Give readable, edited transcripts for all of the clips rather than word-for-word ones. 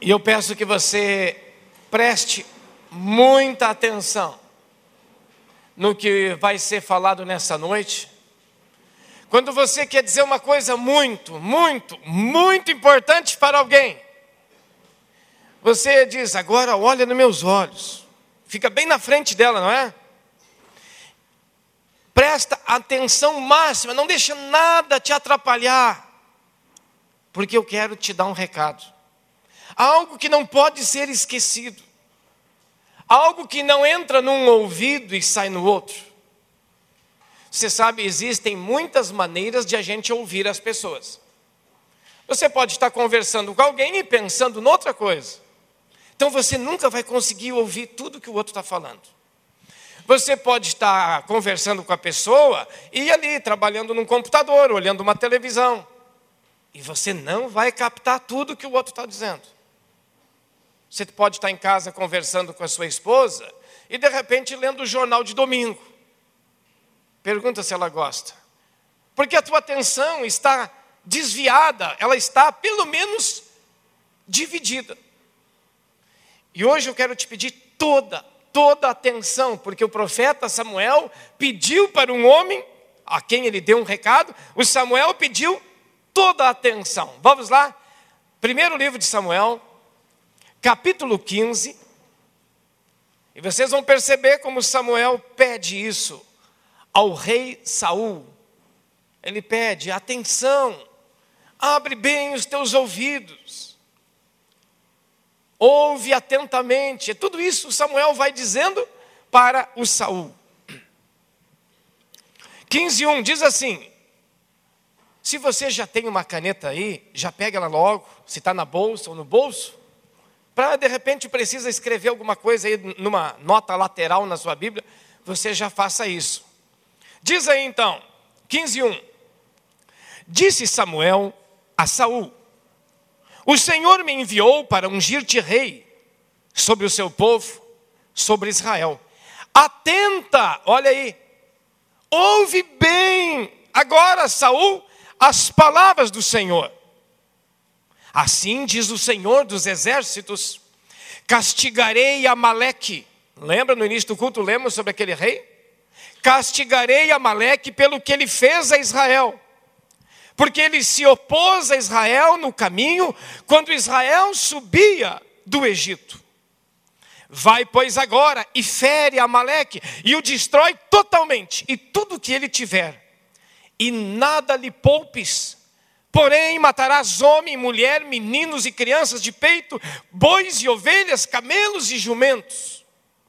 E eu peço que você preste muita atenção no que vai ser falado nessa noite. Quando você quer dizer uma coisa muito importante para alguém, você diz: agora olha nos meus olhos. Fica bem na frente dela, não é? Presta atenção máxima, não deixa nada te atrapalhar, porque eu quero te dar um recado. Algo que não pode ser esquecido. Algo que não entra num ouvido e sai no outro. Você sabe, existem muitas maneiras de a gente ouvir as pessoas. Você pode estar conversando com alguém e pensando noutra coisa. Então você nunca vai conseguir ouvir tudo que o outro está falando. Você pode estar conversando com a pessoa e ir ali trabalhando num computador, olhando uma televisão. E você não vai captar tudo que o outro está dizendo. Você pode estar em casa conversando com a sua esposa e de repente lendo o jornal de domingo. Pergunta se ela gosta. Porque a tua atenção está desviada, ela está pelo menos dividida. E hoje eu quero te pedir toda a atenção, porque o profeta Samuel pediu para um homem, a quem ele deu um recado, o Samuel pediu toda a atenção. Vamos lá? Primeiro livro de Samuel, capítulo 15, e vocês vão perceber como Samuel pede isso ao rei Saul. Ele pede: atenção, abre bem os teus ouvidos, ouve atentamente. Tudo isso Samuel vai dizendo para o Saul. 15:1 diz assim: se você já tem uma caneta aí, já pega ela logo, se está na bolsa ou no bolso, para de repente precisa escrever alguma coisa aí numa nota lateral na sua Bíblia, você já faça isso. Diz aí então, 15:1. Disse Samuel a Saul: o Senhor me enviou para ungir-te rei sobre o seu povo, sobre Israel. Atenta, olha aí, ouve bem agora, Saul, as palavras do Senhor. Assim diz o Senhor dos exércitos: castigarei Amaleque. Lembra no início do culto, lemos sobre aquele rei? Castigarei Amaleque pelo que ele fez a Israel. Porque ele se opôs a Israel no caminho, quando Israel subia do Egito. Vai, pois, agora e fere Amaleque, e o destrói totalmente, e tudo que ele tiver. E nada lhe poupes. Porém, matarás homem, mulher, meninos e crianças de peito, bois e ovelhas, camelos e jumentos.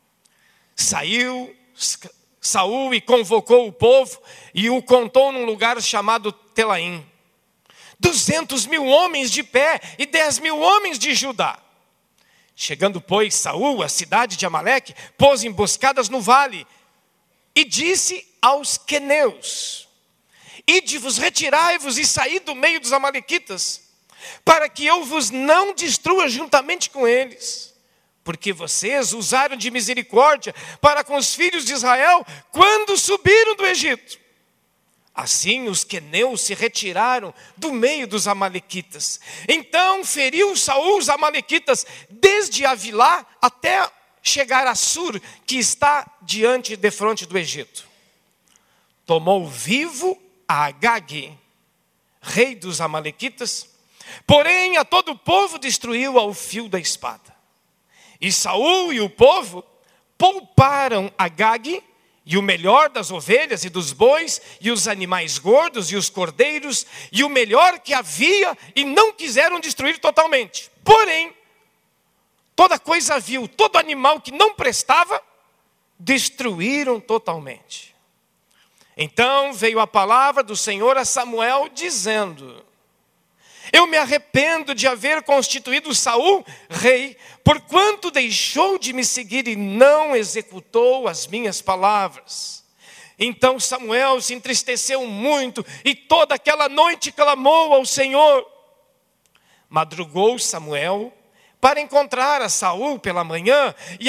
Saiu Saul e convocou o povo e o contou num lugar chamado Telaim. 200.000 homens de pé e 10.000 homens de Judá. Chegando, pois, Saul à cidade de Amaleque, pôs emboscadas no vale e disse aos queneus: ide-vos, retirai-vos e saí do meio dos amalequitas, para que eu vos não destrua juntamente com eles. Porque vocês usaram de misericórdia para com os filhos de Israel, quando subiram do Egito. Assim os queneus se retiraram do meio dos amalequitas. Então feriu Saul os amalequitas, desde Avilá até chegar a Sur, que está diante de fronte do Egito. Tomou vivo a Agag, rei dos amalequitas, porém a todo o povo destruiu ao fio da espada. E Saul e o povo pouparam Agag, e o melhor das ovelhas e dos bois, e os animais gordos e os cordeiros, e o melhor que havia, e não quiseram destruir totalmente. Porém, toda coisa vil, todo animal que não prestava, destruíram totalmente. Então veio a palavra do Senhor a Samuel dizendo: eu me arrependo de haver constituído Saul rei, porquanto deixou de me seguir e não executou as minhas palavras. Então Samuel se entristeceu muito e toda aquela noite clamou ao Senhor. Madrugou Samuel para encontrar a Saul pela manhã e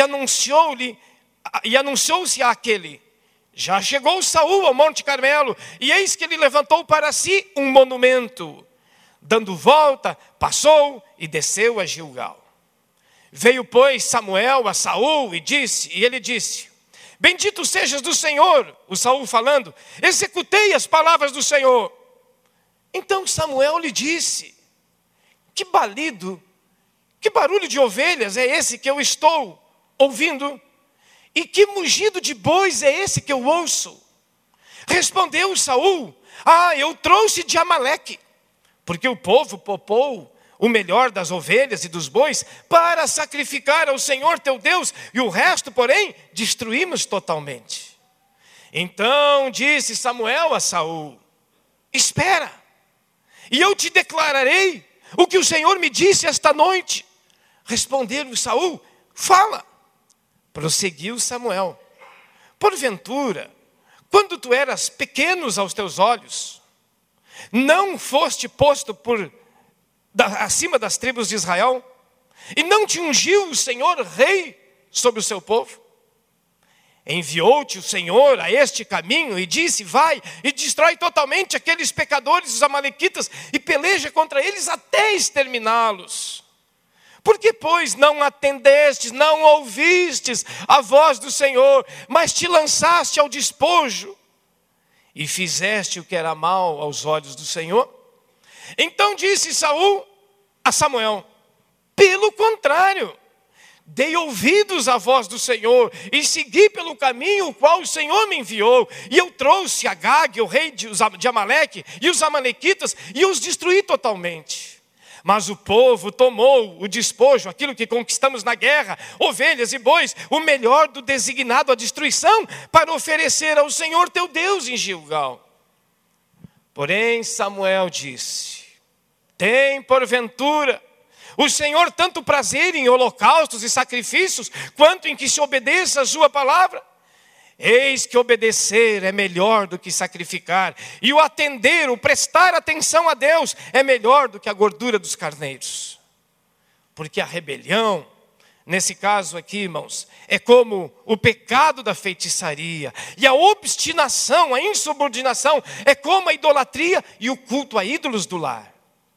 anunciou-se àquele: já chegou Saul ao Monte Carmelo, e eis que ele levantou para si um monumento. Dando volta, passou e desceu a Gilgal. Veio, pois, Samuel a Saul e ele disse: bendito sejas do Senhor, o Saul falando, executei as palavras do Senhor. Então Samuel lhe disse: que balido, que barulho de ovelhas é esse que eu estou ouvindo? E que mugido de bois é esse que eu ouço? Respondeu Saul: eu trouxe de Amaleque, porque o povo poupou o melhor das ovelhas e dos bois para sacrificar ao Senhor teu Deus, e o resto, porém, destruímos totalmente. Então disse Samuel a Saul: espera, e eu te declararei o que o Senhor me disse esta noite. Respondeu Saul: fala. Prosseguiu Samuel: porventura, quando tu eras pequenos aos teus olhos, não foste posto acima das tribos de Israel? E não te ungiu o Senhor rei sobre o seu povo? Enviou-te o Senhor a este caminho e disse: vai e destrói totalmente aqueles pecadores, os amalequitas, e peleja contra eles até exterminá-los. Por que, pois, não atendestes, não ouvistes a voz do Senhor, mas te lançaste ao despojo e fizeste o que era mal aos olhos do Senhor? Então disse Saul a Samuel: pelo contrário, dei ouvidos à voz do Senhor e segui pelo caminho o qual o Senhor me enviou. E eu trouxe Agag, o rei de Amaleque, e os amalequitas, e os destruí totalmente. Mas o povo tomou o despojo, aquilo que conquistamos na guerra, ovelhas e bois, o melhor do designado à destruição, para oferecer ao Senhor teu Deus em Gilgal. Porém Samuel disse: tem porventura o Senhor tanto prazer em holocaustos e sacrifícios, quanto em que se obedeça a sua palavra? Eis que obedecer é melhor do que sacrificar, e o atender, o prestar atenção a Deus é melhor do que a gordura dos carneiros. Porque a rebelião, nesse caso aqui, irmãos, é como o pecado da feitiçaria, e a obstinação, a insubordinação é como a idolatria e o culto a ídolos do lar.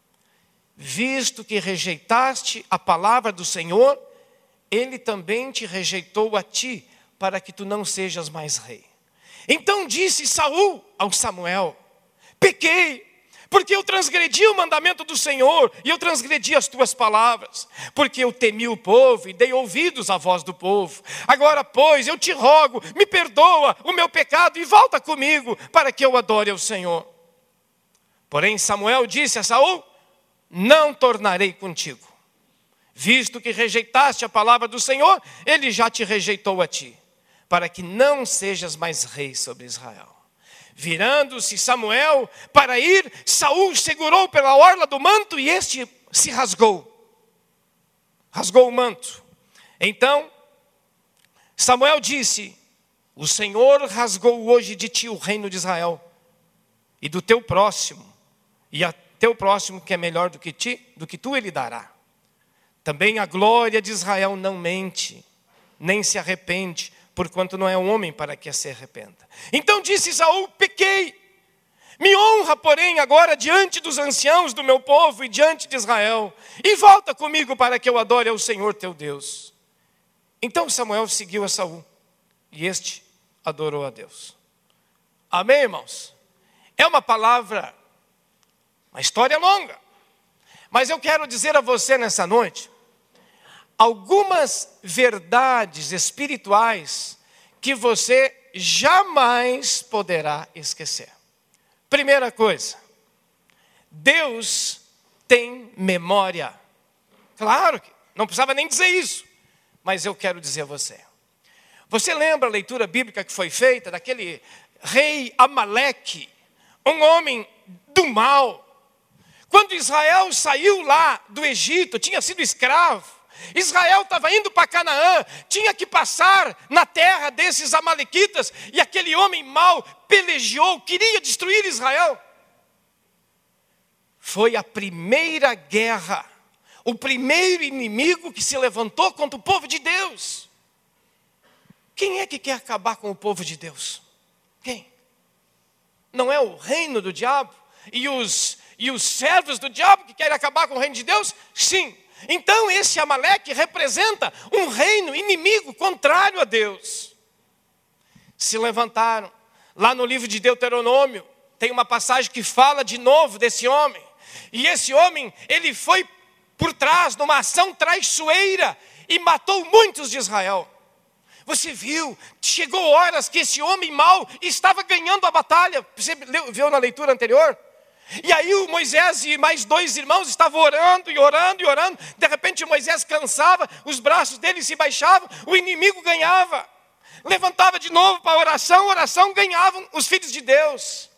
Visto que rejeitaste a palavra do Senhor, Ele também te rejeitou a ti, para que tu não sejas mais rei. Então disse Saul ao Samuel: pequei, porque eu transgredi o mandamento do Senhor, e eu transgredi as tuas palavras, porque eu temi o povo e dei ouvidos à voz do povo. Agora, pois, eu te rogo, me perdoa o meu pecado e volta comigo, para que eu adore ao Senhor. Porém Samuel disse a Saul: não tornarei contigo. Visto que rejeitaste a palavra do Senhor, Ele já te rejeitou a ti, para que não sejas mais rei sobre Israel. Virando-se Samuel para ir, Saul segurou pela orla do manto e este se rasgou. Rasgou o manto. Então Samuel disse: o Senhor rasgou hoje de ti o reino de Israel e do teu próximo, e a teu próximo que é melhor do que tu ele dará. Também a glória de Israel não mente, nem se arrepende, porquanto não é um homem para que se arrependa. Então disse Saul: pequei, me honra, porém, agora diante dos anciãos do meu povo e diante de Israel, e volta comigo para que eu adore ao Senhor teu Deus. Então Samuel seguiu a Saul, e este adorou a Deus. Amém, irmãos? É uma palavra, uma história longa, mas eu quero dizer a você nessa noite algumas verdades espirituais que você jamais poderá esquecer. Primeira coisa, Deus tem memória. Claro que não precisava nem dizer isso, mas eu quero dizer a você. Você lembra a leitura bíblica que foi feita daquele rei Amaleque, um homem do mal? Quando Israel saiu lá do Egito, tinha sido escravo, Israel estava indo para Canaã, tinha que passar na terra desses amalequitas, e aquele homem mau pelejou, queria destruir Israel. Foi a primeira guerra, o primeiro inimigo que se levantou contra o povo de Deus. Quem é que quer acabar com o povo de Deus? Quem? Não é o reino do diabo e os servos do diabo que querem acabar com o reino de Deus? Sim. Então esse Amaleque representa um reino inimigo, contrário a Deus. Se levantaram. Lá no livro de Deuteronômio, tem uma passagem que fala de novo desse homem. E esse homem, ele foi por trás numa ação traiçoeira e matou muitos de Israel. Você viu, chegou horas que esse homem mau estava ganhando a batalha. Você viu na leitura anterior? E aí o Moisés e mais 2 irmãos estavam orando e orando e orando. De repente Moisés cansava, os braços dele se baixavam, o inimigo ganhava. Levantava de novo para a oração, ganhavam os filhos de Deus.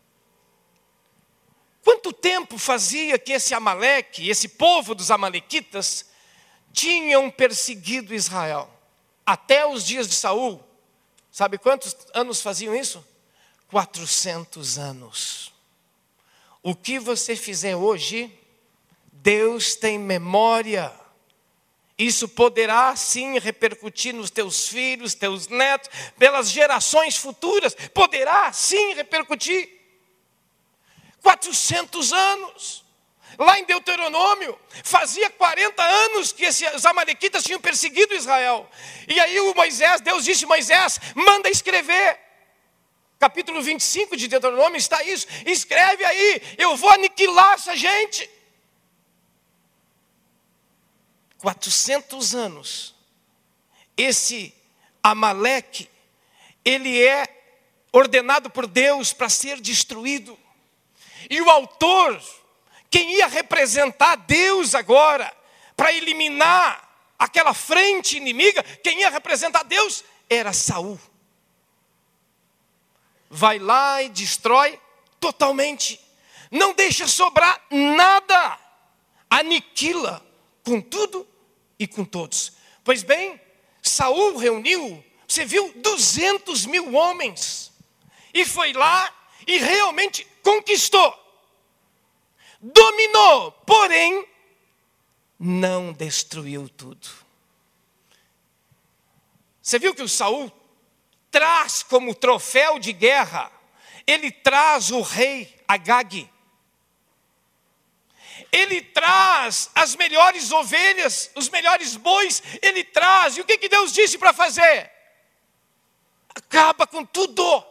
Quanto tempo fazia que esse Amaleque, esse povo dos amalequitas, tinham perseguido Israel? Até os dias de Saul. Sabe quantos anos faziam isso? 400 anos. O que você fizer hoje, Deus tem memória. Isso poderá sim repercutir nos teus filhos, teus netos, pelas gerações futuras. Poderá sim repercutir. 400 anos. Lá em Deuteronômio, fazia 40 anos que os amalequitas tinham perseguido Israel. E aí Deus disse: Moisés, manda escrever. Capítulo 25 de Deuteronômio está isso. Escreve aí, eu vou aniquilar essa gente. 400 anos. Esse Amaleque, ele é ordenado por Deus para ser destruído. E o autor, quem ia representar Deus agora, para eliminar aquela frente inimiga, quem ia representar Deus era Saul. Vai lá e destrói totalmente. Não deixa sobrar nada. Aniquila com tudo e com todos. Pois bem, Saul reuniu, você viu, 200 mil homens. E foi lá e realmente conquistou. Dominou, porém, não destruiu tudo. Você viu que o Saul traz como troféu de guerra, ele traz o rei Agag. Ele traz as melhores ovelhas, os melhores bois, ele traz. E o que Deus disse para fazer? Acaba com tudo.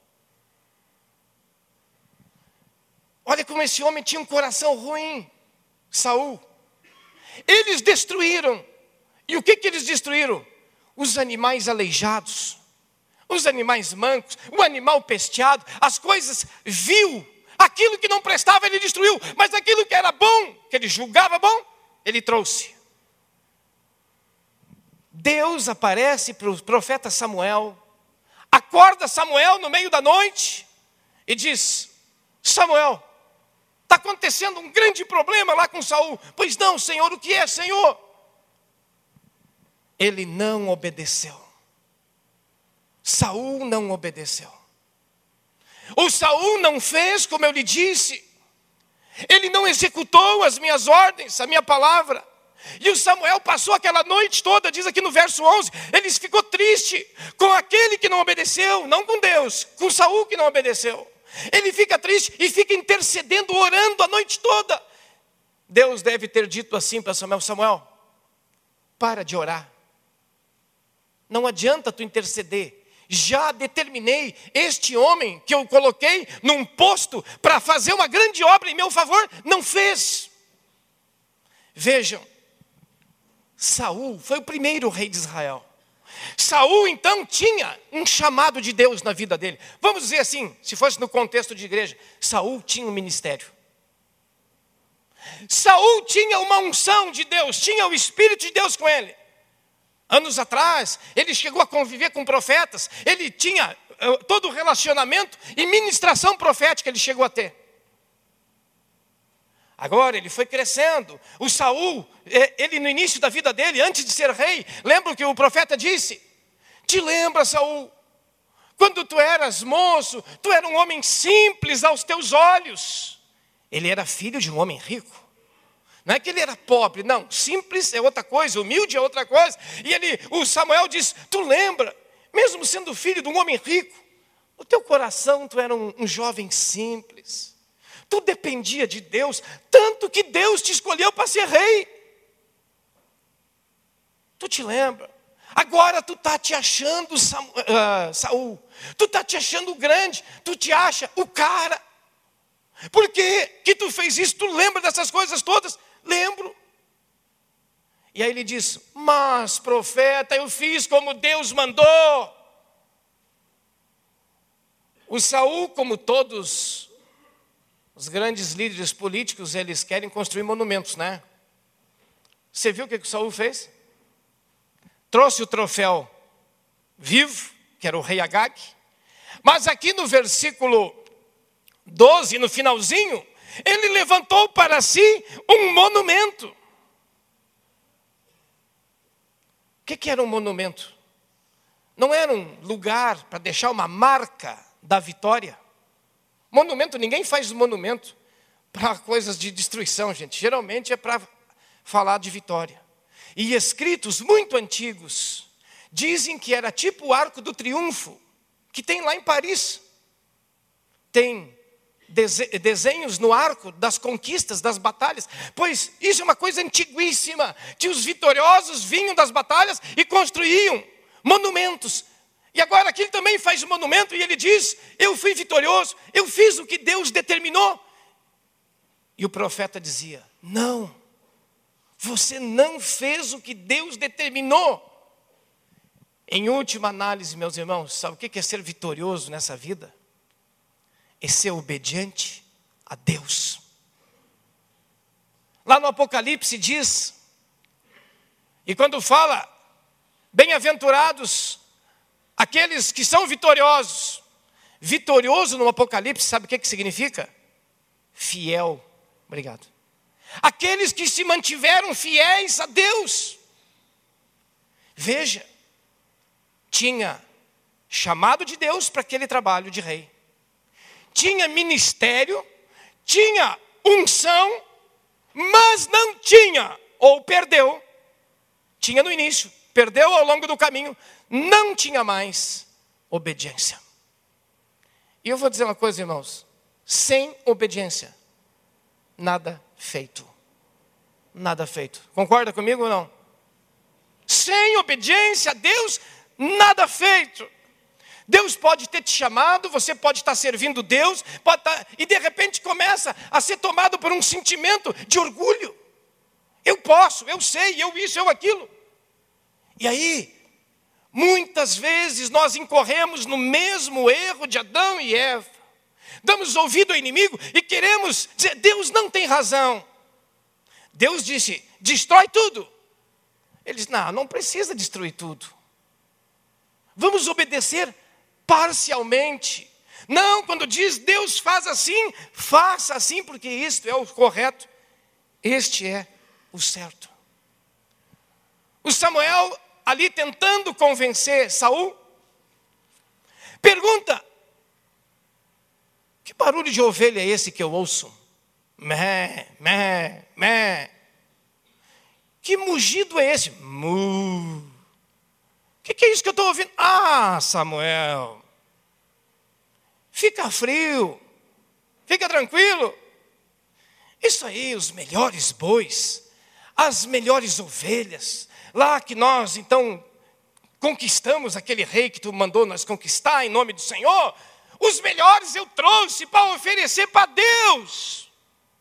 Olha como esse homem tinha um coração ruim, Saul. Eles destruíram. E o que eles destruíram? Os animais aleijados, os animais mancos, o animal pesteado, as coisas vil. Aquilo que não prestava ele destruiu, mas aquilo que era bom, que ele julgava bom, ele trouxe. Deus aparece para o profeta Samuel, acorda Samuel no meio da noite e diz: Samuel, está acontecendo um grande problema lá com Saul. Pois não, Senhor, o que é, Senhor? Ele não obedeceu. Saul não obedeceu. O Saul não fez como eu lhe disse. Ele não executou as minhas ordens, a minha palavra. E o Samuel passou aquela noite toda, diz aqui no verso 11, ele ficou triste com aquele que não obedeceu, não com Deus, com Saul que não obedeceu. Ele fica triste e fica intercedendo, orando a noite toda. Deus deve ter dito assim para Samuel: Samuel, para de orar. Não adianta tu interceder. Já determinei este homem que eu coloquei num posto para fazer uma grande obra em meu favor, não fez. Vejam, Saul foi o primeiro rei de Israel. Saul então tinha um chamado de Deus na vida dele. Vamos dizer assim, se fosse no contexto de igreja, Saul tinha um ministério. Saul tinha uma unção de Deus, tinha o Espírito de Deus com ele. Anos atrás, ele chegou a conviver com profetas, ele tinha todo o relacionamento e ministração profética ele chegou a ter. Agora ele foi crescendo. O Saul, ele no início da vida dele, antes de ser rei, lembra o que o profeta disse? Te lembra, Saul, quando tu eras moço, tu era um homem simples aos teus olhos. Ele era filho de um homem rico. Não é que ele era pobre, não. Simples é outra coisa, humilde é outra coisa. E o Samuel diz: tu lembra, mesmo sendo filho de um homem rico, no teu coração tu era um jovem simples. Tu dependia de Deus, tanto que Deus te escolheu para ser rei. te lembra? Agora tu está te achando, Saul. Tu está te achando grande. Tu te acha o cara. Por que tu fez isso? Tu lembra dessas coisas todas? Lembro. E aí ele diz, mas profeta, eu fiz como Deus mandou. O Saul, como todos os grandes líderes políticos, eles querem construir monumentos, né? Você viu o que o Saul fez? Trouxe o troféu vivo, que era o rei Agag. Mas aqui no versículo 12, no finalzinho, ele levantou para si um monumento. O que era um monumento? Não era um lugar para deixar uma marca da vitória. Monumento, ninguém faz monumento para coisas de destruição, gente. Geralmente é para falar de vitória. E escritos muito antigos dizem que era tipo o Arco do Triunfo, que tem lá em Paris. Tem desenhos no arco das conquistas, das batalhas, pois isso é uma coisa antiguíssima, que os vitoriosos vinham das batalhas e construíam monumentos. E agora aqui ele também faz um monumento e ele diz, eu fui vitorioso, eu fiz o que Deus determinou. E o profeta dizia, não, você não fez o que Deus determinou. Em última análise, meus irmãos, sabe o que é ser vitorioso nessa vida? É ser obediente a Deus. Lá no Apocalipse diz, e quando fala, bem-aventurados aqueles que são vitoriosos. Vitorioso no Apocalipse, sabe o que significa? Fiel. Obrigado. Aqueles que se mantiveram fiéis a Deus. Veja, tinha chamado de Deus para aquele trabalho de rei. Tinha ministério, tinha unção, mas não tinha, ou perdeu. Tinha no início, perdeu ao longo do caminho, não tinha mais obediência. E eu vou dizer uma coisa, irmãos, sem obediência, nada feito. Nada feito. Concorda comigo ou não? Sem obediência a Deus, nada feito. Deus pode ter te chamado, você pode estar servindo Deus, e de repente começa a ser tomado por um sentimento de orgulho. Eu posso, eu sei, eu isso, eu aquilo. E aí, muitas vezes nós incorremos no mesmo erro de Adão e Eva. Damos ouvido ao inimigo e queremos dizer, Deus não tem razão. Deus disse, destrói tudo. Ele disse, não precisa destruir tudo. Vamos obedecer parcialmente. Não, quando diz Deus faz assim, faça assim, porque isto é o correto. Este é o certo. O Samuel, ali tentando convencer Saul, pergunta, que barulho de ovelha é esse que eu ouço? Mé, mé, mé. Que mugido é esse? Mu. O que é isso que eu estou ouvindo? Ah, Samuel, fica frio, fica tranquilo. Isso aí, os melhores bois, as melhores ovelhas, lá que nós então conquistamos aquele rei que tu mandou nós conquistar em nome do Senhor, os melhores eu trouxe para oferecer para Deus.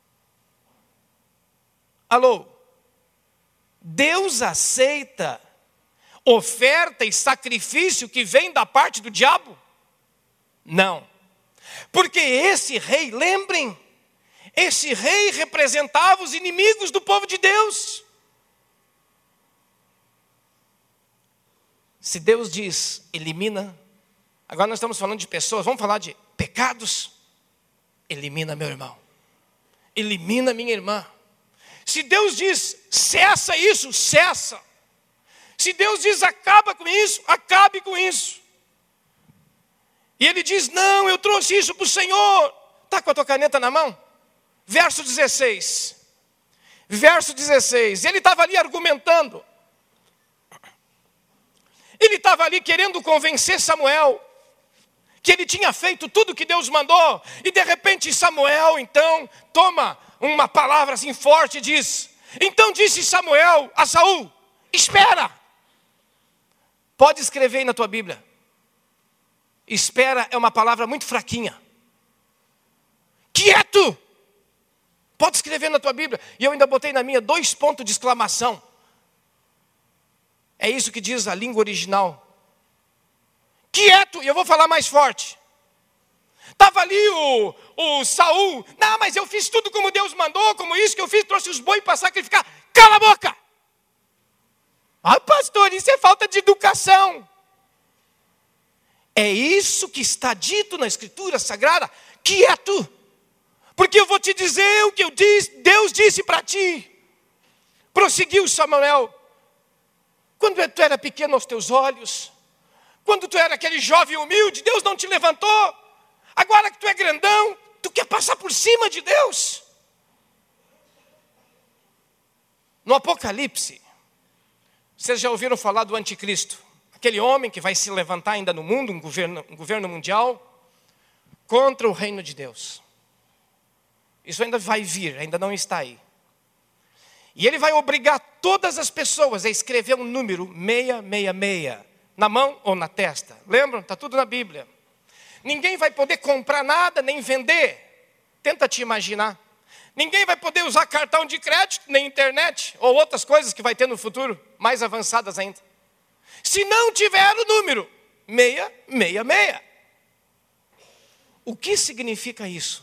Alô? Deus aceita oferta e sacrifício que vem da parte do diabo? Não. Porque esse rei, lembrem, esse rei representava os inimigos do povo de Deus. Se Deus diz, elimina, agora nós estamos falando de pessoas, vamos falar de pecados, elimina meu irmão, elimina minha irmã. Se Deus diz, cessa isso, cessa. Se Deus diz, acaba com isso, acabe com isso. E ele diz, não, eu trouxe isso para o Senhor. Está com a tua caneta na mão? Verso 16. Verso 16. Ele estava ali argumentando. Ele estava ali querendo convencer Samuel que ele tinha feito tudo que Deus mandou. E de repente Samuel, então, toma uma palavra assim forte e diz, então disse Samuel a Saul, espera. Pode escrever aí na tua Bíblia. Espera é uma palavra muito fraquinha. Quieto! Pode escrever na tua Bíblia. E eu ainda botei na minha 2 pontos de exclamação. É isso que diz a língua original. Quieto! E eu vou falar mais forte. Estava ali o Saul. Não, mas eu fiz tudo como Deus mandou, como isso que eu fiz, trouxe os bois para sacrificar. Cala a boca! Ah, pastor, isso é falta de educação. É isso que está dito na Escritura Sagrada. Quieto! Porque eu vou te dizer o que Deus disse para ti. Prosseguiu Samuel. Quando tu era pequeno aos teus olhos, quando tu era aquele jovem humilde, Deus não te levantou. Agora que tu é grandão, tu quer passar por cima de Deus. No Apocalipse, vocês já ouviram falar do anticristo? Aquele homem que vai se levantar ainda no mundo, um governo mundial, contra o reino de Deus. Isso ainda vai vir, ainda não está aí. E ele vai obrigar todas as pessoas a escrever um número 666, na mão ou na testa. Lembram? Está tudo na Bíblia. Ninguém vai poder comprar nada, nem vender. Tenta te imaginar. Ninguém vai poder usar cartão de crédito, nem internet, ou outras coisas que vai ter no futuro, mais avançadas ainda. Se não tiver o número 666. O que significa isso?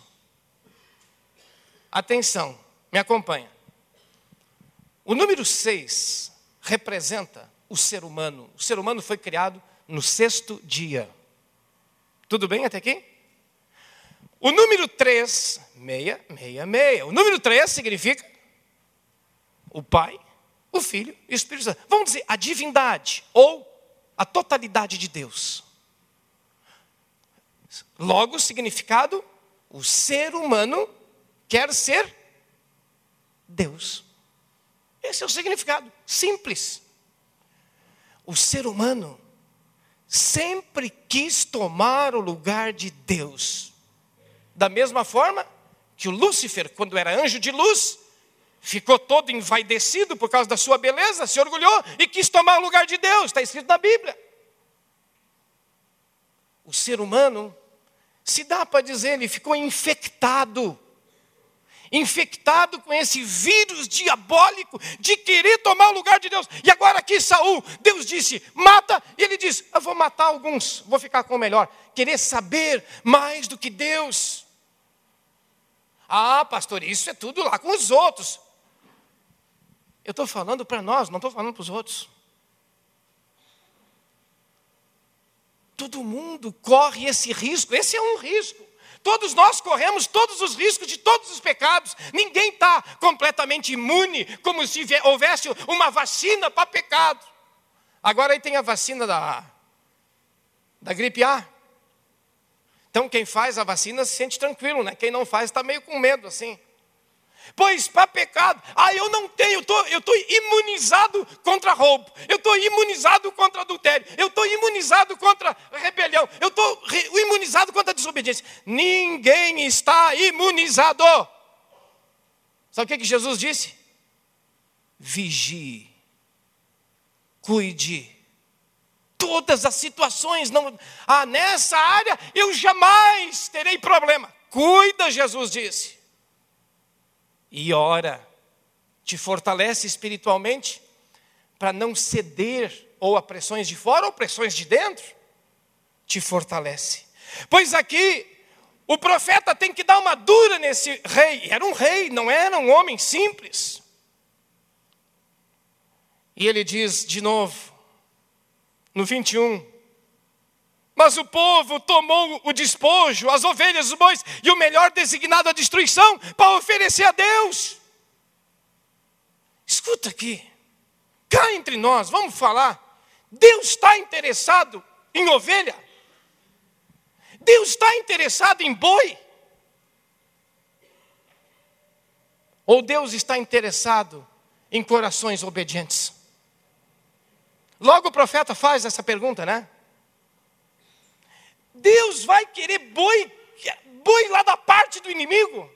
Atenção, me acompanha. O número 6 representa o ser humano. O ser humano foi criado no 6º dia. Tudo bem até aqui? O número 3, 666. O número 3 significa o Pai, o Filho e o Espírito Santo. Vamos dizer, a divindade ou a totalidade de Deus. Logo, o significado, o ser humano quer ser Deus. Esse é o significado, simples. O ser humano sempre quis tomar o lugar de Deus. Da mesma forma que o Lúcifer, quando era anjo de luz, ficou todo envaidecido por causa da sua beleza, se orgulhou e quis tomar o lugar de Deus. Está escrito na Bíblia. O ser humano, se dá para dizer, ele ficou infectado com esse vírus diabólico de querer tomar o lugar de Deus. E agora aqui Saul, Deus disse, mata, e ele diz, eu vou matar alguns, vou ficar com o melhor. Querer saber mais do que Deus. Ah, pastor, isso é tudo lá com os outros. Eu estou falando para nós, não estou falando para os outros. Todo mundo corre esse risco, esse é um risco. Todos nós corremos todos os riscos de todos os pecados. Ninguém está completamente imune, como se houvesse uma vacina para pecado. Agora aí tem a vacina da gripe A. Então quem faz a vacina se sente tranquilo, né? Quem não faz está meio com medo assim. Pois para pecado, eu não tenho, eu estou imunizado contra roubo, eu estou imunizado contra adultério, eu estou imunizado contra rebelião, eu estou imunizado contra desobediência. Ninguém está imunizado. Sabe o que Jesus disse? Vigie, cuide. Todas as situações, nessa área eu jamais terei problema. Cuida, Jesus disse. E ora, te fortalece espiritualmente para não ceder ou a pressões de fora ou pressões de dentro. Te fortalece. Pois aqui, o profeta tem que dar uma dura nesse rei. Era um rei, não era um homem simples. E ele diz de novo, no 21, mas o povo tomou o despojo, as ovelhas, os bois e o melhor designado à destruição para oferecer a Deus. Escuta aqui, cá entre nós, vamos falar. Deus está interessado em ovelha? Deus está interessado em boi? Ou Deus está interessado em corações obedientes? Logo o profeta faz essa pergunta, né? Deus vai querer boi lá da parte do inimigo?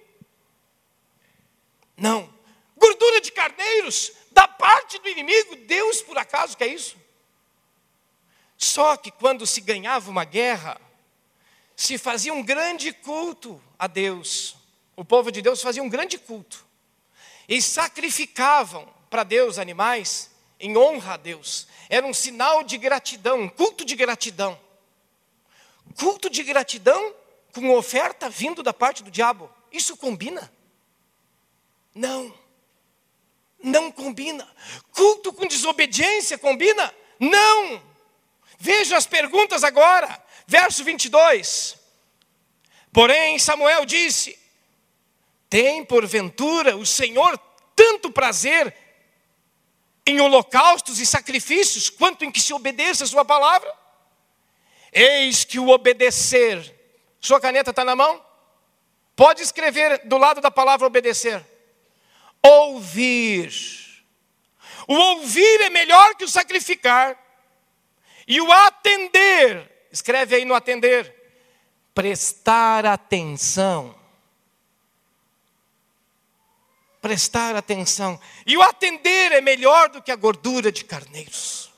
Não. Gordura de carneiros da parte do inimigo? Deus por acaso quer isso? Só que quando se ganhava uma guerra, se fazia um grande culto a Deus. O povo de Deus fazia um grande culto. E sacrificavam para Deus animais em honra a Deus. Era um sinal de gratidão, um culto de gratidão. Culto de gratidão com oferta vindo da parte do diabo. Isso combina? Não. Não combina. Culto com desobediência combina? Não. Veja as perguntas agora. Verso 22. Porém Samuel disse: tem porventura o Senhor tanto prazer em holocaustos e sacrifícios, quanto em que se obedeça a sua palavra? Eis que o obedecer. Sua caneta está na mão? Pode escrever do lado da palavra obedecer. Ouvir. O ouvir é melhor que o sacrificar. E o atender, escreve aí no atender, prestar atenção. Prestar atenção. E o atender é melhor do que a gordura de carneiros.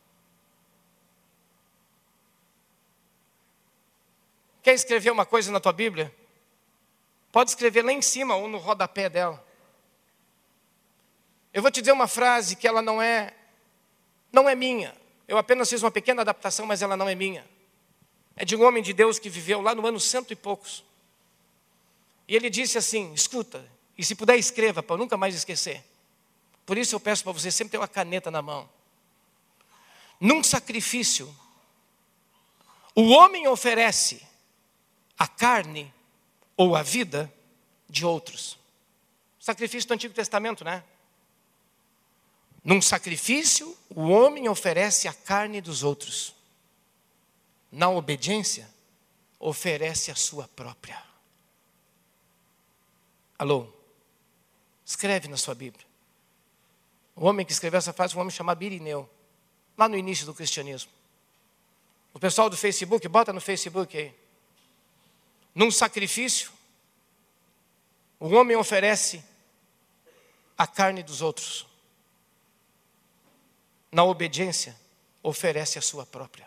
Quer escrever uma coisa na tua Bíblia? Pode escrever lá em cima ou no rodapé dela. Eu vou te dizer uma frase que ela não é minha. Eu apenas fiz uma pequena adaptação, mas ela não é minha. É de um homem de Deus que viveu lá no ano 100 e poucos. E ele disse assim, escuta, e se puder escreva, para eu nunca mais esquecer. Por isso eu peço para você sempre ter uma caneta na mão. Num sacrifício, o homem oferece a carne ou a vida de outros. Sacrifício do Antigo Testamento, né? Num sacrifício, o homem oferece a carne dos outros. Na obediência, oferece a sua própria. Alô? Escreve na sua Bíblia. O homem que escreveu essa frase foi um homem chamado Irineu, lá no início do cristianismo. O pessoal do Facebook, bota no Facebook aí. Num sacrifício, o homem oferece a carne dos outros. Na obediência, oferece a sua própria.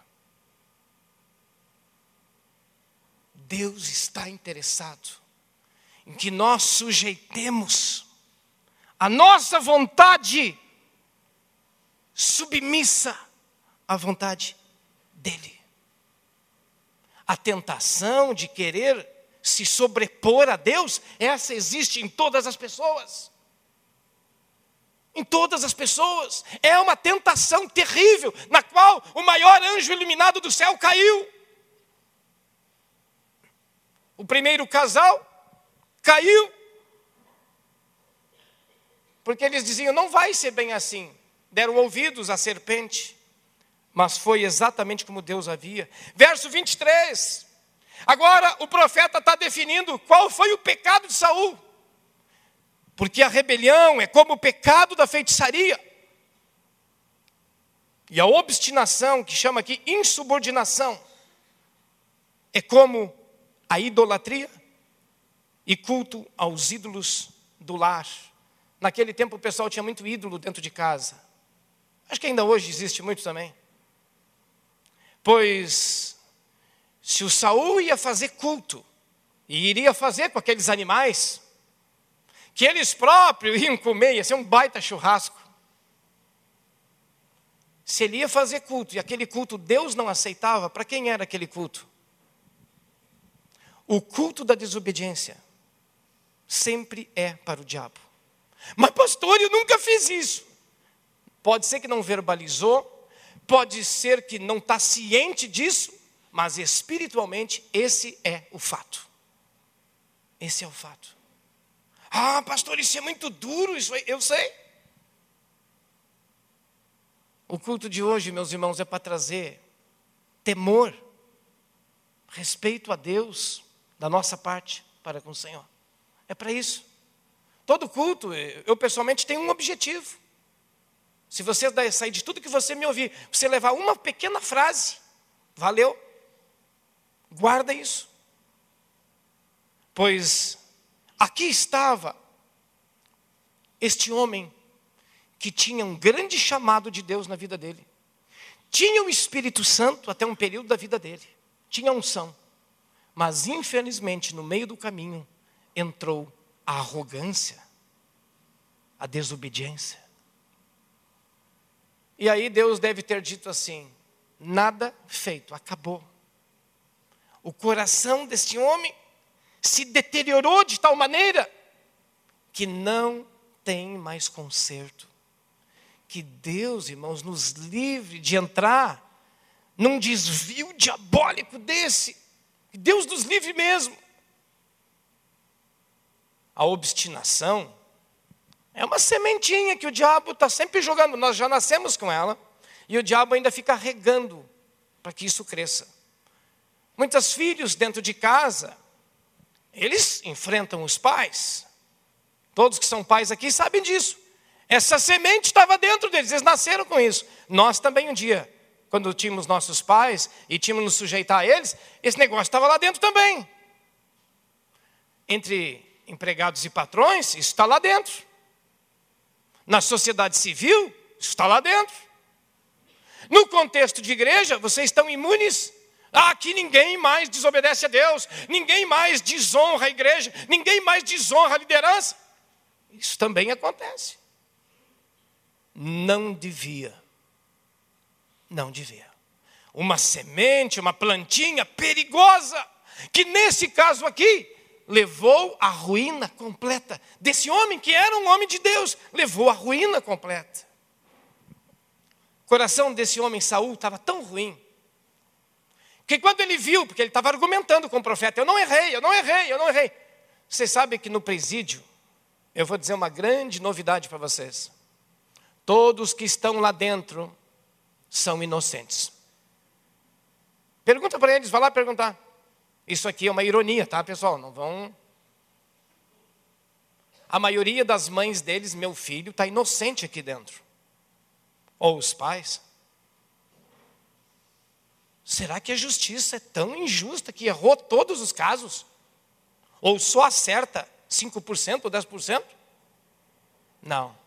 Deus está interessado em que nós sujeitemos a nossa vontade submissa à vontade dEle. A tentação de querer se sobrepor a Deus, essa existe em todas as pessoas. Em todas as pessoas. É uma tentação terrível, na qual o maior anjo iluminado do céu caiu. O primeiro casal caiu. Porque eles diziam, não vai ser bem assim. Deram ouvidos à serpente. Mas foi exatamente como Deus havia. Verso 23. Agora o profeta está definindo qual foi o pecado de Saul. Porque a rebelião é como o pecado da feitiçaria. E a obstinação, que chama aqui insubordinação, é como a idolatria e culto aos ídolos do lar. Naquele tempo o pessoal tinha muito ídolo dentro de casa. Acho que ainda hoje existe muito também. Pois, se o Saul ia fazer culto, e iria fazer com aqueles animais, que eles próprios iam comer, ia ser um baita churrasco. Se ele ia fazer culto, e aquele culto Deus não aceitava, para quem era aquele culto? O culto da desobediência sempre é para o diabo. Mas pastor, eu nunca fiz isso. Pode ser que não verbalizou, pode ser que não está ciente disso, mas espiritualmente esse é o fato. Esse é o fato. Ah, pastor, isso é muito duro, isso eu sei. O culto de hoje, meus irmãos, é para trazer temor, respeito a Deus, da nossa parte, para com o Senhor. É para isso. Todo culto, eu pessoalmente tenho um objetivo. Se você sair de tudo que você me ouvir, você levar uma pequena frase, valeu. Guarda isso. Pois aqui estava este homem que tinha um grande chamado de Deus na vida dele. Tinha o Espírito Santo até um período da vida dele. Tinha unção. Mas, infelizmente, no meio do caminho, entrou a arrogância, a desobediência. E aí Deus deve ter dito assim: nada feito, acabou. O coração deste homem se deteriorou de tal maneira que não tem mais conserto. Que Deus, irmãos, nos livre de entrar num desvio diabólico desse. Que Deus nos livre mesmo. A obstinação é uma sementinha que o diabo está sempre jogando. Nós já nascemos com ela e o diabo ainda fica regando para que isso cresça. Muitos filhos dentro de casa, eles enfrentam os pais. Todos que são pais aqui sabem disso. Essa semente estava dentro deles, eles nasceram com isso. Nós também um dia, quando tínhamos nossos pais e tínhamos nos sujeitar a eles, esse negócio estava lá dentro também. Entre empregados e patrões, isso está lá dentro. Na sociedade civil, isso está lá dentro. No contexto de igreja, vocês estão imunes. Aqui ninguém mais desobedece a Deus, ninguém mais desonra a igreja, ninguém mais desonra a liderança. Isso também acontece. Não devia. Não devia. Uma semente, uma plantinha perigosa, que nesse caso aqui, levou à ruína completa desse homem, que era um homem de Deus, levou à ruína completa. O coração desse homem, Saul, estava tão ruim, que quando ele viu, porque ele estava argumentando com o profeta, eu não errei. Vocês sabem que no presídio, eu vou dizer uma grande novidade para vocês. Todos que estão lá dentro são inocentes. Pergunta para eles, vai lá perguntar. Isso aqui é uma ironia, tá, pessoal? Não vão... A maioria das mães deles, meu filho, está inocente aqui dentro. Ou os pais. Será que a justiça é tão injusta que errou todos os casos? Ou só acerta 5% ou 10%? Não.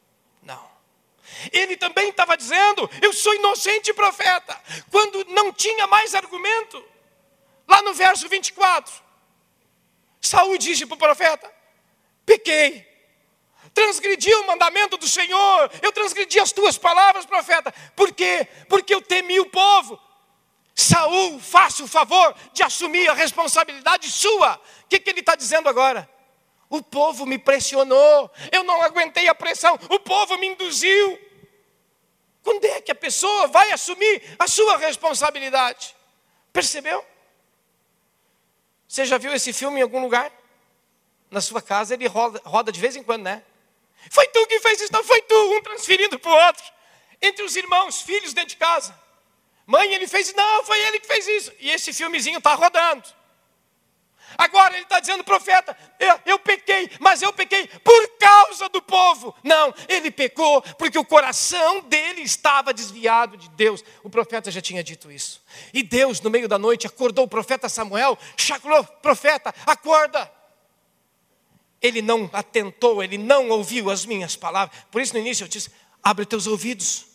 Ele também estava dizendo, eu sou inocente, profeta. Quando não tinha mais argumento. Lá no verso 24. Saul disse para o profeta, pequei. Transgredi o mandamento do Senhor. Eu transgredi as tuas palavras, profeta. Por quê? Porque eu temi o povo. Saul, faça o favor de assumir a responsabilidade sua. O que ele está dizendo agora? O povo me pressionou, eu não aguentei a pressão, o povo me induziu. Quando é que a pessoa vai assumir a sua responsabilidade? Percebeu? Você já viu esse filme em algum lugar? Na sua casa ele roda de vez em quando, né? Foi tu que fez isso, não foi tu, um transferindo para o outro. Entre os irmãos, filhos dentro de casa. Mãe, ele fez isso, não, foi ele que fez isso. E esse filmezinho está rodando. Agora ele está dizendo, profeta, eu pequei, mas eu pequei por causa do povo. Não, ele pecou porque o coração dele estava desviado de Deus. O profeta já tinha dito isso. E Deus, no meio da noite, acordou o profeta Samuel, chacoalhou, profeta, acorda. Ele não atentou, ele não ouviu as minhas palavras. Por isso no início eu disse, abre teus ouvidos.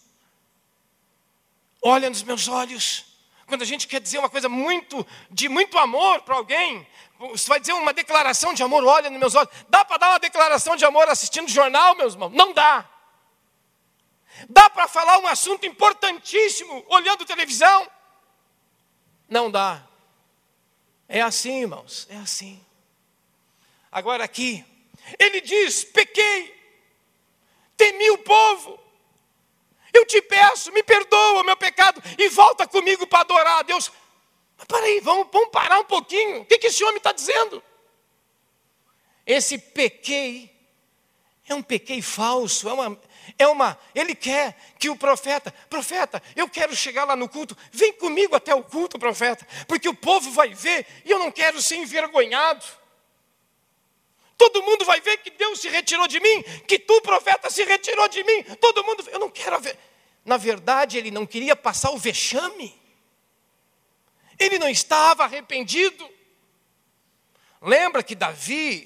Olha nos meus olhos. Quando a gente quer dizer uma coisa de muito amor para alguém, você vai dizer uma declaração de amor, olha nos meus olhos. Dá para dar uma declaração de amor assistindo jornal, meus irmãos? Não dá. Dá para falar um assunto importantíssimo olhando televisão? Não dá. É assim, irmãos, é assim. Agora aqui, ele diz, pequei, temi o povo. Eu te peço, me perdoa o meu pecado e volta comigo para adorar a Deus. Mas peraí, vamos parar um pouquinho. O que esse homem está dizendo? Esse pequei é um pequei falso, ele quer que o profeta, eu quero chegar lá no culto, vem comigo até o culto, profeta, porque o povo vai ver e eu não quero ser envergonhado. Todo mundo vai ver que Deus se retirou de mim, que tu, profeta, se retirou de mim. Todo mundo, eu não quero ver. Na verdade, ele não queria passar o vexame. Ele não estava arrependido. Lembra que Davi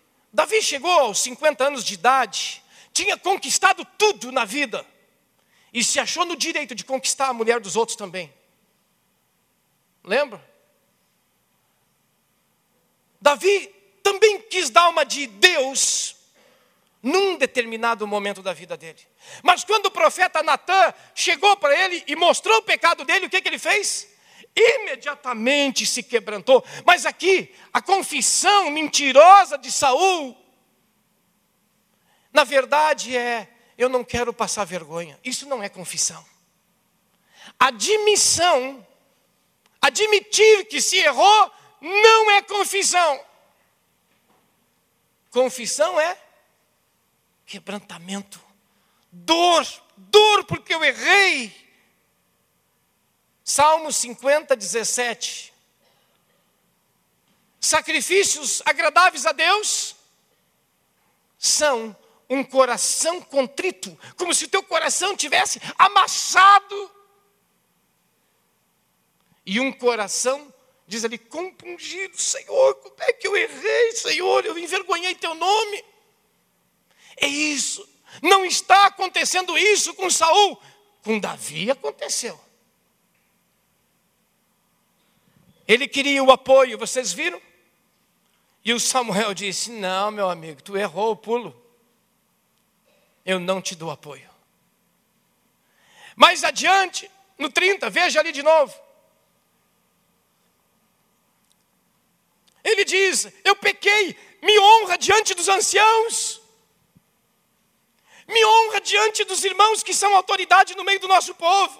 chegou aos 50 anos de idade, tinha conquistado tudo na vida. e se achou no direito de conquistar a mulher dos outros também. Lembra? Davi também quis dar uma de Deus num determinado momento da vida dele. Mas quando o profeta Natã chegou para ele e mostrou o pecado dele, o que ele fez? Imediatamente se quebrantou. Mas aqui, a confissão mentirosa de Saul, na verdade eu não quero passar vergonha. Isso não é confissão. Admissão, admitir que se errou, não é confissão. Confissão é quebrantamento, dor porque eu errei. Salmos 50, 17. Sacrifícios agradáveis a Deus são um coração contrito, como se o teu coração tivesse amassado, e um coração, diz ali, compungido. Senhor, como é que eu errei, Senhor, eu envergonhei teu nome. É isso. Não está acontecendo isso com Saul. Com Davi aconteceu. Ele queria o apoio, vocês viram? E o Samuel disse, não, meu amigo, tu errou o pulo. Eu não te dou apoio. Mais adiante, no 30, veja ali de novo. Ele diz, eu pequei, me honra diante dos anciãos. Me honra diante dos irmãos que são autoridade no meio do nosso povo.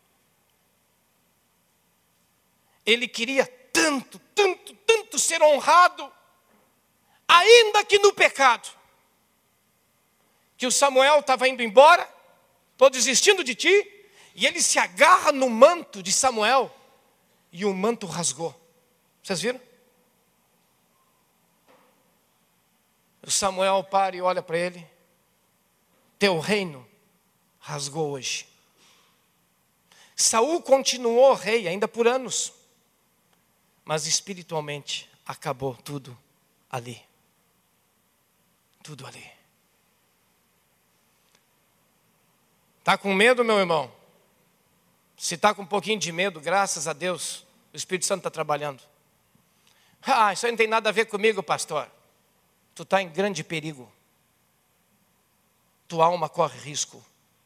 Ele queria tanto ser honrado, ainda que no pecado, que o Samuel estava indo embora, estou desistindo de ti, e ele se agarra no manto de Samuel, e o manto rasgou. Vocês viram? O Samuel para e olha para ele, teu reino rasgou hoje. Saul continuou rei ainda por anos, mas espiritualmente acabou tudo ali. Tudo ali. Está com medo, meu irmão? Se está com um pouquinho de medo, graças a Deus, o Espírito Santo está trabalhando. Isso aí não tem nada a ver comigo, pastor. Tu está em grande perigo. Tua alma corre risco.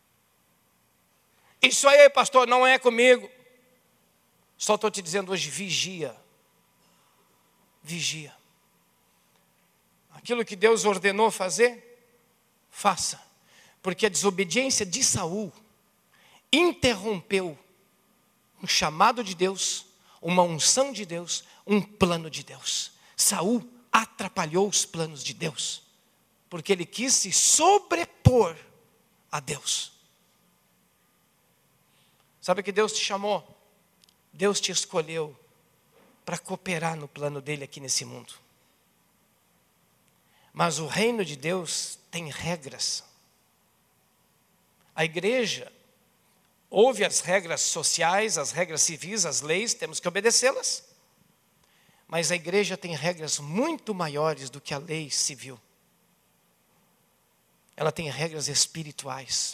Isso aí, pastor, não é comigo. Só estou te dizendo hoje, vigia. Vigia. Aquilo que Deus ordenou fazer, faça. Porque a desobediência de Saul interrompeu um chamado de Deus, uma unção de Deus, um plano de Deus. Saul atrapalhou os planos de Deus, porque ele quis se sobrepor a Deus. Sabe que Deus te chamou? Deus te escolheu para cooperar no plano dele aqui nesse mundo. Mas o reino de Deus tem regras. A igreja ouve as regras sociais, as regras civis, as leis, temos que obedecê-las. Mas a igreja tem regras muito maiores do que a lei civil. Ela tem regras espirituais.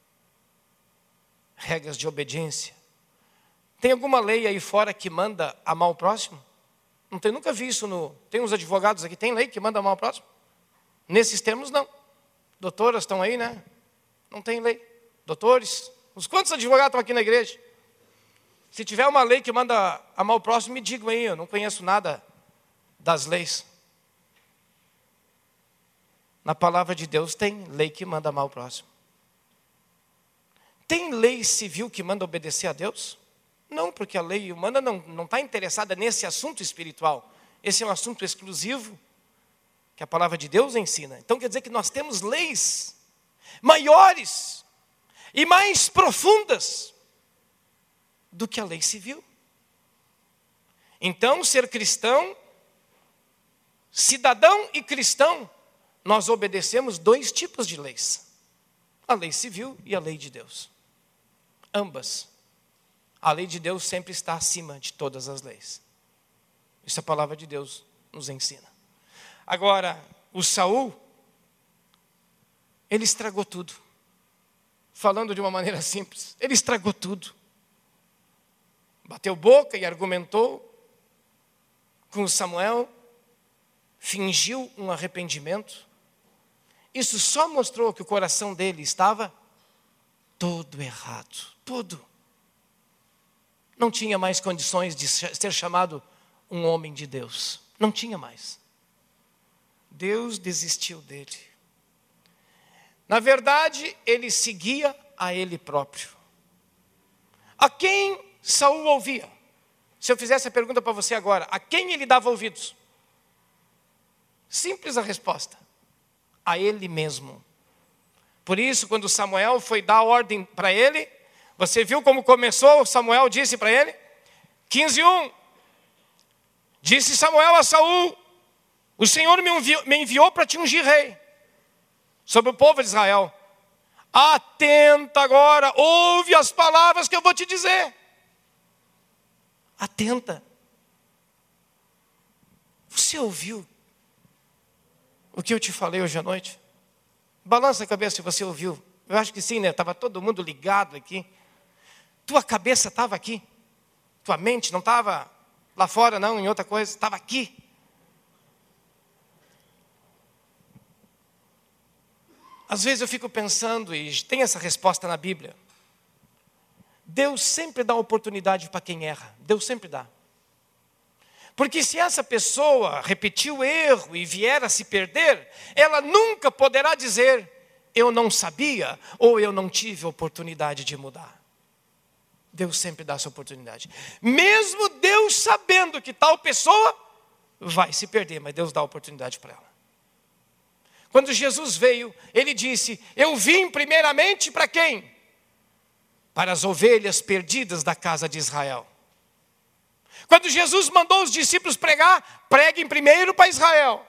Regras de obediência. Tem alguma lei aí fora que manda amar o próximo? Não tem, nunca vi isso Tem uns advogados aqui, tem lei que manda amar o próximo? Nesses termos não. Doutoras estão aí, né? Não tem lei. Doutores, quantos advogados estão aqui na igreja? Se tiver uma lei que manda amar o próximo, me digam aí, eu não conheço nada das leis. Na palavra de Deus tem lei que manda amar o próximo. Tem lei civil que manda obedecer a Deus? Não, porque a lei humana não está interessada nesse assunto espiritual. Esse é um assunto exclusivo que a palavra de Deus ensina. Então quer dizer que nós temos leis maiores e mais profundas do que a lei civil. Então, ser cristão, cidadão e cristão, nós obedecemos dois tipos de leis: a lei civil e a lei de Deus. Ambas. A lei de Deus sempre está acima de todas as leis. Isso a palavra de Deus nos ensina. Agora, o Saul, ele estragou tudo. falando de uma maneira simples, ele estragou tudo. Bateu boca e argumentou com Samuel, fingiu um arrependimento. Isso só mostrou que o coração dele estava todo errado, todo. Não tinha mais condições de ser chamado um homem de Deus. Não tinha mais. Deus desistiu dele. Na verdade, ele seguia a ele próprio. A quem Saul ouvia? Se eu fizesse a pergunta para você agora, a quem ele dava ouvidos? Simples a resposta. A ele mesmo. Por isso, quando Samuel foi dar ordem para ele, você viu como começou? Samuel disse para ele, 15:1. Disse Samuel a Saul, o Senhor me enviou para te ungir rei sobre o povo de Israel. Atenta agora, ouve as palavras que eu vou te dizer. Atenta. Você ouviu o que eu te falei hoje à noite? Balança a cabeça se você ouviu. Eu acho que sim, né? Estava todo mundo ligado aqui. Tua cabeça estava aqui. Tua mente não estava lá fora, não, em outra coisa. Estava aqui. Às vezes eu fico pensando, e tem essa resposta na Bíblia. Deus sempre dá oportunidade para quem erra. Deus sempre dá. Porque se essa pessoa repetir o erro e vier a se perder, ela nunca poderá dizer, eu não sabia, ou eu não tive oportunidade de mudar. Deus sempre dá essa oportunidade. Mesmo Deus sabendo que tal pessoa vai se perder, mas Deus dá a oportunidade para ela. Quando Jesus veio, ele disse, eu vim primeiramente para quem? Para as ovelhas perdidas da casa de Israel. Quando Jesus mandou os discípulos pregar, preguem primeiro para Israel.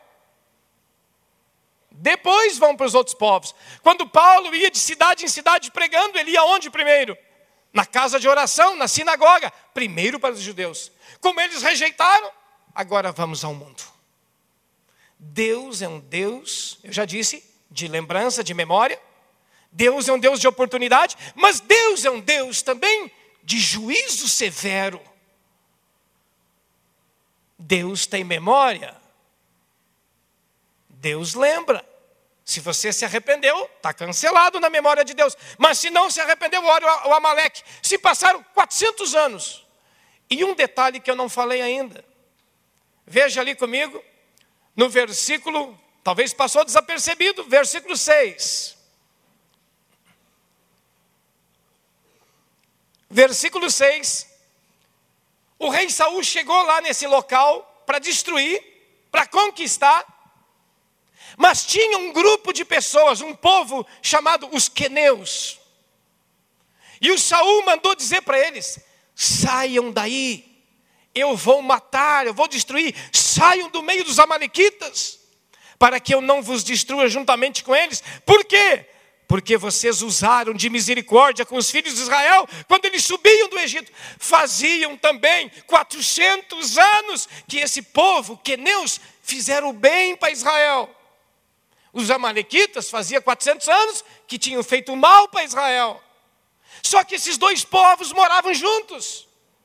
Depois vão para os outros povos. Quando Paulo ia de cidade em cidade pregando, ele ia onde primeiro? Na casa de oração, na sinagoga. Primeiro para os judeus. Como eles rejeitaram, agora vamos ao mundo. Deus é um Deus, eu já disse, de lembrança, de memória. Deus é um Deus de oportunidade, mas Deus é um Deus também de juízo severo. Deus tem memória. Deus lembra. Se você se arrependeu, está cancelado na memória de Deus. Mas se não se arrependeu, olha o Amaleque. Se passaram 400 anos. E um detalhe que eu não falei ainda. Veja ali comigo, no versículo, talvez passou desapercebido, versículo 6. Versículo 6. O rei Saul chegou lá nesse local para destruir, para conquistar. Mas tinha um grupo de pessoas, um povo chamado os queneus. E o Saul mandou dizer para eles, saiam daí. Eu vou matar, eu vou destruir. Saiam do meio dos amalequitas, para que eu não vos destrua juntamente com eles. Por quê? Porque vocês usaram de misericórdia com os filhos de Israel, quando eles subiam do Egito. Faziam também 400 anos que esse povo, queneus, fizeram o bem para Israel. Os amalequitas fazia 400 anos que tinham feito mal para Israel. Só que esses dois povos moravam juntos.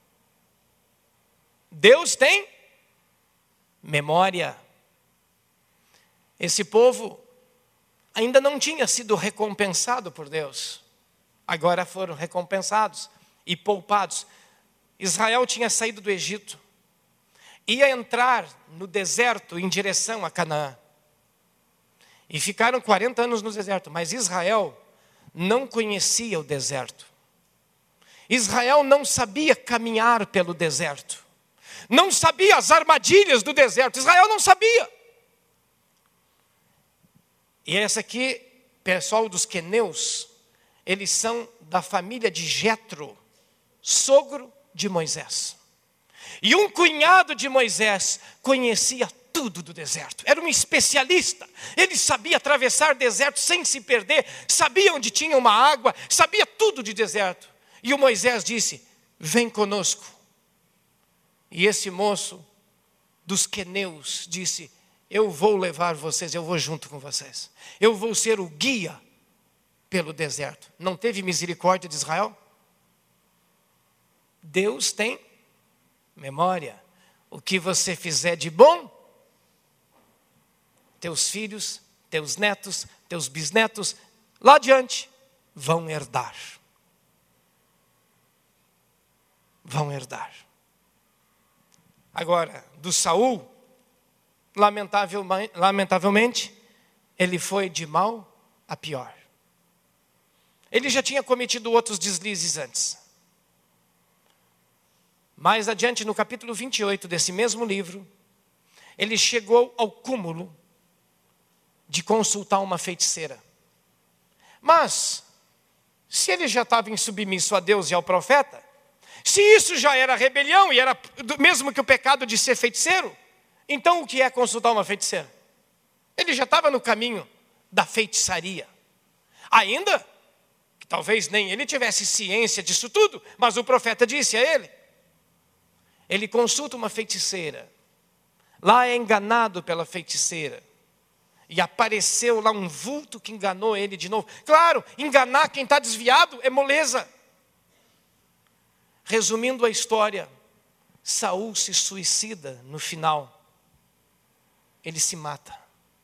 Deus tem memória. Esse povo ainda não tinha sido recompensado por Deus. Agora foram recompensados e poupados. Israel tinha saído do Egito. Ia entrar no deserto em direção a Canaã. E ficaram 40 anos no deserto. Mas Israel não conhecia o deserto. Israel não sabia caminhar pelo deserto. Não sabia as armadilhas do deserto. Israel não sabia. E essa aqui, pessoal dos queneus, eles são da família de Jetro, sogro de Moisés. E um cunhado de Moisés conhecia tudo do deserto. Era um especialista. Ele sabia atravessar deserto sem se perder. Sabia onde tinha uma água. Sabia tudo de deserto. E o Moisés disse, vem conosco. E esse moço dos queneus disse, eu vou levar vocês, eu vou junto com vocês. Eu vou ser o guia pelo deserto. Não teve misericórdia de Israel? Deus tem memória. O que você fizer de bom, teus filhos, teus netos, teus bisnetos, lá adiante, vão herdar. Vão herdar. Agora, do Saul, lamentavelmente, ele foi de mal a pior. Ele já tinha cometido outros deslizes antes. Mais adiante, no capítulo 28 desse mesmo livro, ele chegou ao cúmulo de consultar uma feiticeira. Mas, se ele já estava insubmisso a Deus e ao profeta, se isso já era rebelião e era mesmo que o pecado de ser feiticeiro, então o que é consultar uma feiticeira? Ele já estava no caminho da feitiçaria. Ainda que talvez nem ele tivesse ciência disso tudo, mas o profeta disse a ele. Ele consulta uma feiticeira. Lá é enganado pela feiticeira. E apareceu lá um vulto que enganou ele de novo. Claro, enganar quem está desviado é moleza. Resumindo a história, Saul se suicida no final. Ele se mata.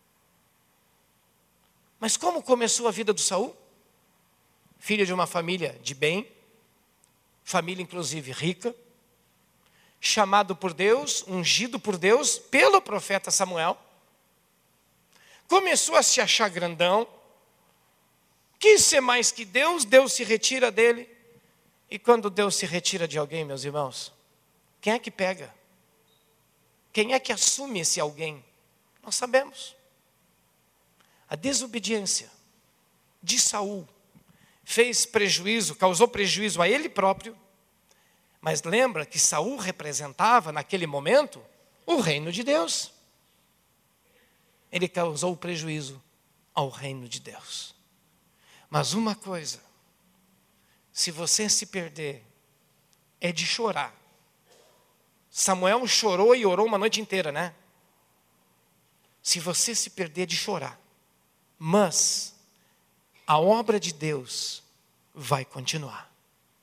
Mas como começou a vida do Saul? Filho de uma família de bem, família inclusive rica, chamado por Deus, ungido por Deus, pelo profeta Samuel. Começou a se achar grandão, quis ser mais que Deus, Deus se retira dele. E quando Deus se retira de alguém, meus irmãos, quem é que pega? Quem é que assume esse alguém? Nós sabemos. A desobediência de Saul fez prejuízo, causou prejuízo a ele próprio, mas lembra que Saul representava naquele momento o reino de Deus. Ele causou prejuízo ao reino de Deus. Mas uma coisa, se você se perder, é de chorar. Samuel chorou e orou uma noite inteira, né? Se você se perder, de chorar. Mas a obra de Deus vai continuar.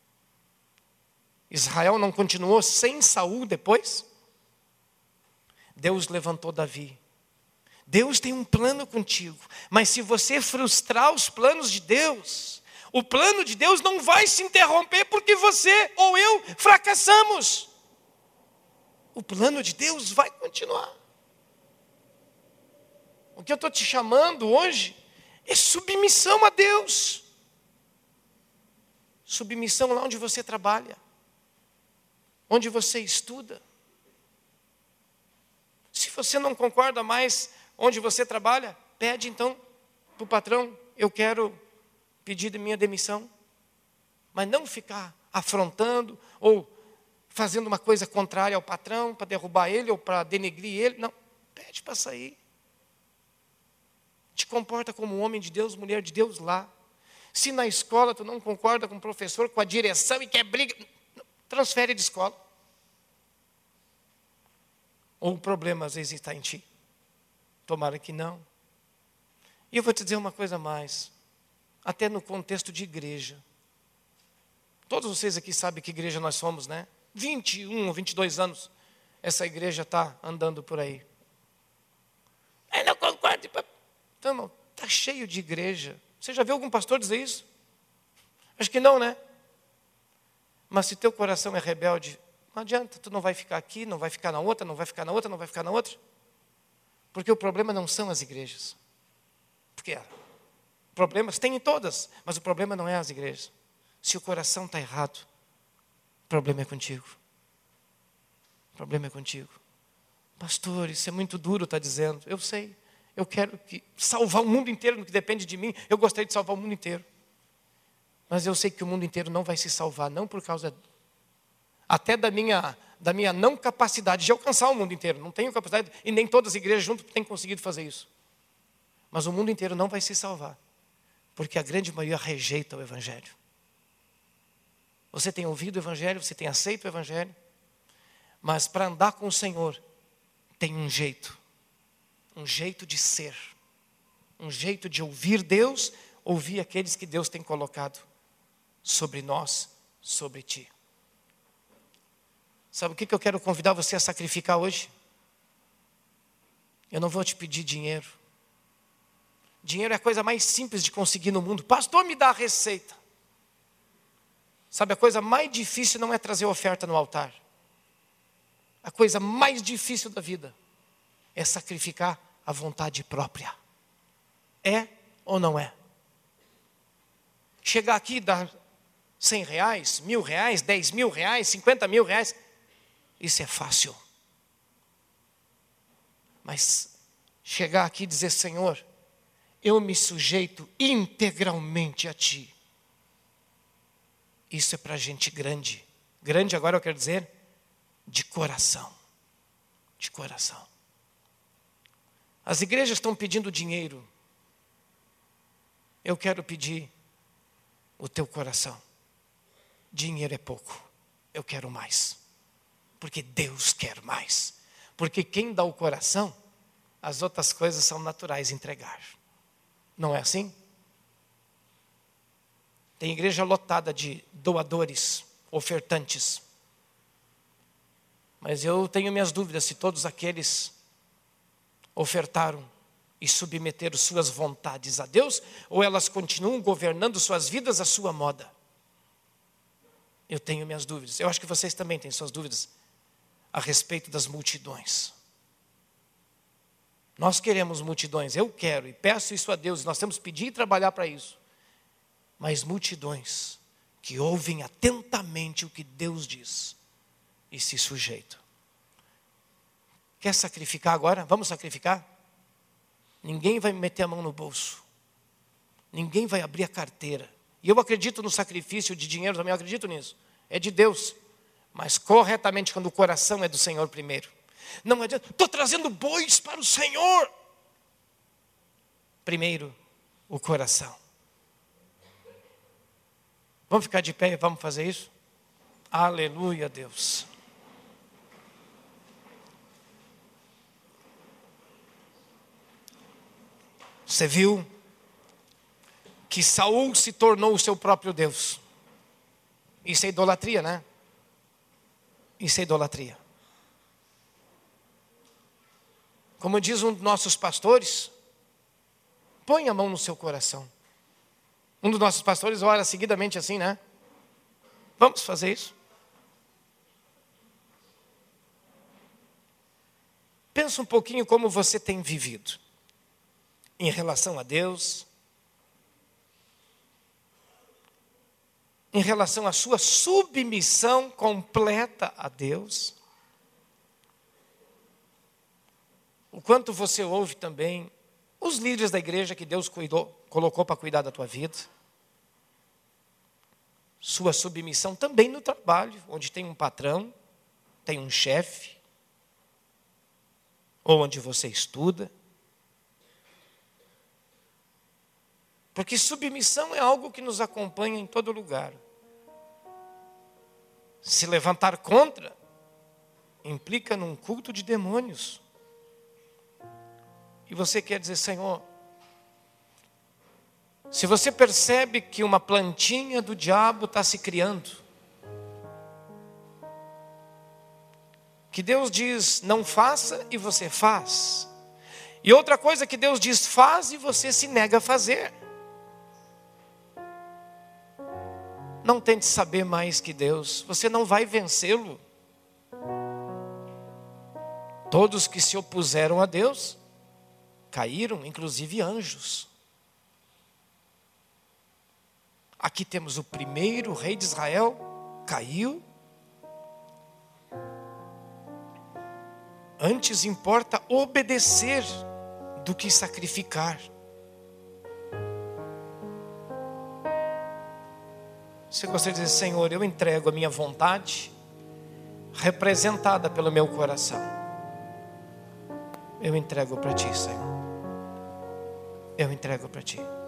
Israel não continuou sem Saul depois? Deus levantou Davi. Deus tem um plano contigo, mas se você frustrar os planos de Deus, o plano de Deus não vai se interromper porque você ou eu fracassamos. O plano de Deus vai continuar. O que eu estou te chamando hoje é submissão a Deus. Submissão lá onde você trabalha, onde você estuda. Se você não concorda mais onde você trabalha, pede então para o patrão, eu quero pedir minha demissão. Mas não ficar afrontando ou fazendo uma coisa contrária ao patrão para derrubar ele ou para denegrir ele. Não, pede para sair. Te comporta como um homem de Deus, mulher de Deus lá. Se na escola tu não concorda com o professor, com a direção e quer briga, transfere de escola. Ou o problema às vezes está em ti. Tomara que não. E eu vou te dizer uma coisa a mais. Até no contexto de igreja. Todos vocês aqui sabem que igreja nós somos, né? 21 ou 22 anos. Essa igreja está andando por aí. Eu não concordo. Então, irmão, está cheio de igreja. Você já viu algum pastor dizer isso? Acho que não, né? Mas se teu coração é rebelde, não adianta. Tu não vai ficar aqui, não vai ficar na outra, não vai ficar na outra, não vai ficar na outra. Porque o problema não são as igrejas. Porque problemas tem em todas, mas o problema não é as igrejas. Se o coração está errado, o problema é contigo. O problema é contigo. Pastor, isso é muito duro, está dizendo. Eu sei, eu quero salvar o mundo inteiro no que depende de mim. Eu gostaria de salvar o mundo inteiro. Mas eu sei que o mundo inteiro não vai se salvar, não por causa até da minha não capacidade de alcançar o mundo inteiro. Não tenho capacidade, e nem todas as igrejas juntas têm conseguido fazer isso. Mas o mundo inteiro não vai se salvar, porque a grande maioria rejeita o Evangelho. Você tem ouvido o Evangelho, você tem aceito o Evangelho, mas para andar com o Senhor, tem um jeito de ser, um jeito de ouvir Deus, ouvir aqueles que Deus tem colocado sobre nós, sobre ti. Sabe o que eu quero convidar você a sacrificar hoje? Eu não vou te pedir dinheiro. Dinheiro é a coisa mais simples de conseguir no mundo. Pastor, me dá a receita. Sabe, a coisa mais difícil não é trazer oferta no altar. A coisa mais difícil da vida é sacrificar a vontade própria. É ou não é? Chegar aqui e dar R$100, R$1.000, R$10.000, R$50.000, isso é fácil. Mas chegar aqui e dizer, Senhor, eu me sujeito integralmente a Ti. Isso é para gente grande. Grande agora eu quero dizer, de coração. De coração. As igrejas estão pedindo dinheiro. Eu quero pedir o teu coração. Dinheiro é pouco. Eu quero mais. Porque Deus quer mais. Porque quem dá o coração, as outras coisas são naturais entregar. Não é assim? Tem igreja lotada de doadores, ofertantes. Mas eu tenho minhas dúvidas se todos aqueles ofertaram e submeteram suas vontades a Deus, ou elas continuam governando suas vidas à sua moda. Eu tenho minhas dúvidas. Eu acho que vocês também têm suas dúvidas a respeito das multidões. Nós queremos multidões, eu quero e peço isso a Deus, nós temos que pedir e trabalhar para isso. Mas multidões que ouvem atentamente o que Deus diz e se sujeitam. Quer sacrificar agora? Vamos sacrificar? Ninguém vai meter a mão no bolso. Ninguém vai abrir a carteira. E eu acredito no sacrifício de dinheiro também, eu acredito nisso. É de Deus. Mas corretamente quando o coração é do Senhor primeiro. Não adianta, estou trazendo bois para o Senhor. Primeiro, o coração. Vamos ficar de pé e vamos fazer isso? Aleluia, Deus. Você viu que Saul se tornou o seu próprio Deus. Isso é idolatria, né? Isso é idolatria. Como diz um dos nossos pastores, põe a mão no seu coração. Um dos nossos pastores ora seguidamente assim, né? Vamos fazer isso? Pensa um pouquinho como você tem vivido em relação a Deus, em relação à sua submissão completa a Deus. O quanto você ouve também os líderes da igreja que Deus colocou para cuidar da tua vida. Sua submissão também no trabalho, onde tem um patrão, tem um chefe, ou onde você estuda. Porque submissão é algo que nos acompanha em todo lugar. Se levantar contra, implica num culto de demônios. E você quer dizer, Senhor, se você percebe que uma plantinha do diabo está se criando, que Deus diz não faça e você faz, e outra coisa que Deus diz faz e você se nega a fazer, não tente saber mais que Deus, você não vai vencê-lo. Todos que se opuseram a Deus caíram, inclusive anjos. Aqui temos o primeiro rei de Israel, caiu. Antes importa obedecer do que sacrificar. Você gostaria de dizer, Senhor, eu entrego a minha vontade, representada pelo meu coração. Eu entrego para Ti, Senhor. Eu entrego para Ti.